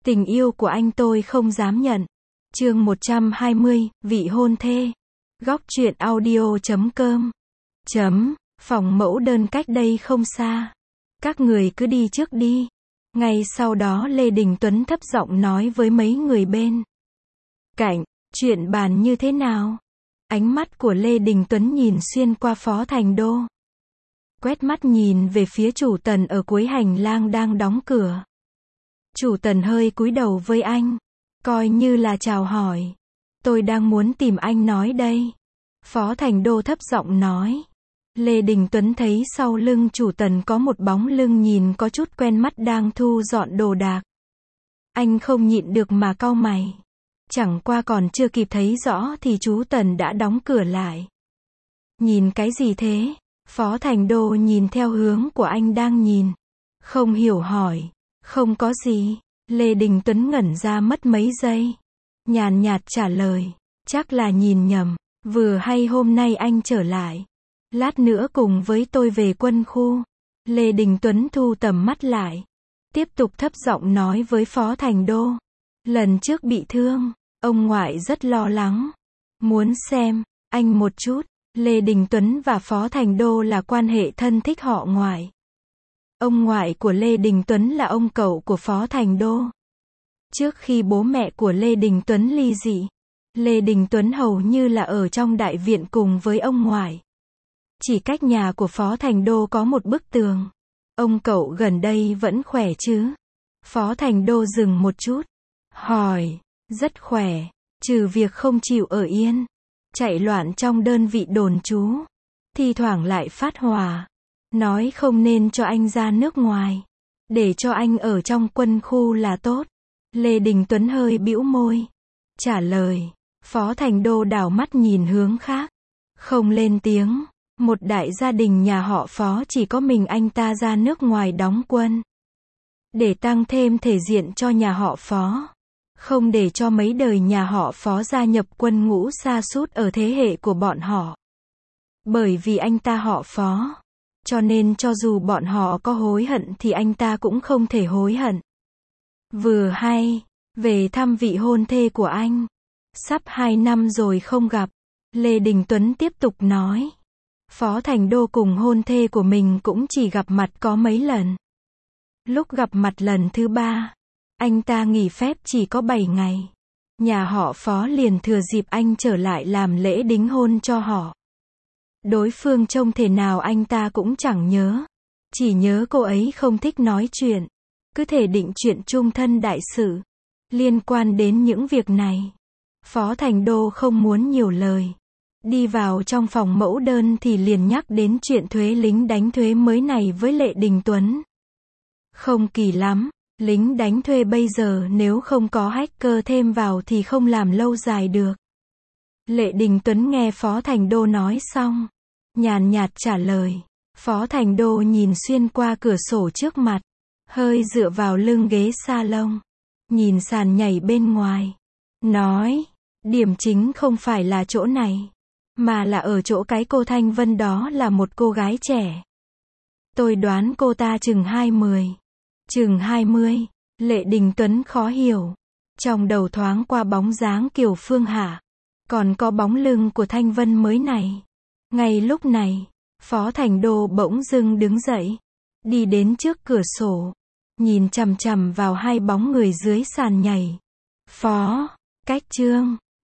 Tình yêu của anh tôi không dám nhận. Chương 120, vị hôn thê. Góc truyện audio.com. Phòng mẫu đơn cách đây không xa. Các người cứ đi trước đi. Ngay sau đó Lê Đình Tuấn thấp giọng nói với mấy người bên cạnh, chuyện bàn như thế nào? Ánh mắt của Lê Đình Tuấn nhìn xuyên qua Phó Thành Đô. Quét mắt nhìn về phía chủ Tần ở cuối hành lang đang đóng cửa. Chủ Tần hơi cúi đầu với anh, coi như là chào hỏi. Tôi đang muốn tìm anh nói đây. Phó Thành Đô thấp giọng nói. Lê Đình Tuấn thấy sau lưng chủ Tần có một bóng lưng nhìn có chút quen mắt đang thu dọn đồ đạc. Anh không nhịn được mà cau mày. Chẳng qua còn chưa kịp thấy rõ thì chú Tần đã đóng cửa lại. Nhìn cái gì thế? Phó Thành Đô nhìn theo hướng của anh đang nhìn. Không hiểu hỏi. Không có gì. Lê Đình Tuấn ngẩn ra mất mấy giây. Nhàn nhạt trả lời. Chắc là nhìn nhầm. Vừa hay hôm nay anh trở lại. Lát nữa cùng với tôi về quân khu. Lê Đình Tuấn thu tầm mắt lại. Tiếp tục thấp giọng nói với Phó Thành Đô. Lần trước bị thương, ông ngoại rất lo lắng. Muốn xem anh một chút. Lê Đình Tuấn và Phó Thành Đô là quan hệ thân thích họ ngoại. Ông ngoại của Lê Đình Tuấn là ông cậu của Phó Thành Đô. Trước khi bố mẹ của Lê Đình Tuấn ly dị, Lê Đình Tuấn hầu như là ở trong đại viện cùng với ông ngoại. Chỉ cách nhà của Phó Thành Đô có một bức tường. Ông cậu gần đây vẫn khỏe chứ? Phó Thành Đô dừng một chút. Hỏi. Rất khỏe. Trừ việc không chịu ở yên. Chạy loạn trong đơn vị đồn trú. Thi thoảng lại phát hỏa. Nói không nên cho anh ra nước ngoài. Để cho anh ở trong quân khu là tốt. Lê Đình Tuấn hơi bĩu môi. Trả lời. Phó Thành Đô đảo mắt nhìn hướng khác. Không lên tiếng. Một đại gia đình nhà họ Phó chỉ có mình anh ta ra nước ngoài đóng quân. Để tăng thêm thể diện cho nhà họ Phó. Không để cho mấy đời nhà họ Phó gia nhập quân ngũ sa sút ở thế hệ của bọn họ. Bởi vì anh ta họ Phó. Cho nên cho dù bọn họ có hối hận thì anh ta cũng không thể hối hận. Vừa hay, về thăm vị hôn thê của anh. Sắp 2 năm rồi không gặp. Lê Đình Tuấn tiếp tục nói. Phó Thành Đô cùng hôn thê của mình cũng chỉ gặp mặt có mấy lần. Lúc gặp mặt lần thứ 3, anh ta nghỉ phép chỉ có 7 ngày. Nhà họ Phó liền thừa dịp anh trở lại làm lễ đính hôn cho họ. Đối phương trông thế nào anh ta cũng chẳng nhớ. Chỉ nhớ cô ấy không thích nói chuyện. Cứ thể định chuyện chung thân đại sự. Liên quan đến những việc này, Phó Thành Đô không muốn nhiều lời. Đi vào trong phòng mẫu đơn thì liền nhắc đến chuyện thuế lính đánh thuê mới này với Lê Đình Tuấn. Không kỳ lắm, lính đánh thuê bây giờ nếu không có hacker thêm vào thì không làm lâu dài được. Lê Đình Tuấn nghe Phó Thành Đô nói xong, nhàn nhạt trả lời. Phó Thành Đô nhìn xuyên qua cửa sổ trước mặt, hơi dựa vào lưng ghế salon, nhìn sàn nhảy bên ngoài, nói, điểm chính không phải là chỗ này, mà là ở chỗ cái cô Thanh Vân đó là một cô gái trẻ. Tôi đoán cô ta chừng 20. Chừng 20, Lê Đình Tuấn khó hiểu. Trong đầu thoáng qua bóng dáng Kiều Phương Hạ. Còn có bóng lưng của Thanh Vân mới này. Ngay lúc này, Phó Thành Đô bỗng dưng đứng dậy. Đi đến trước cửa sổ. Nhìn chằm chằm vào hai bóng người dưới sàn nhảy. Phó, cách Trương.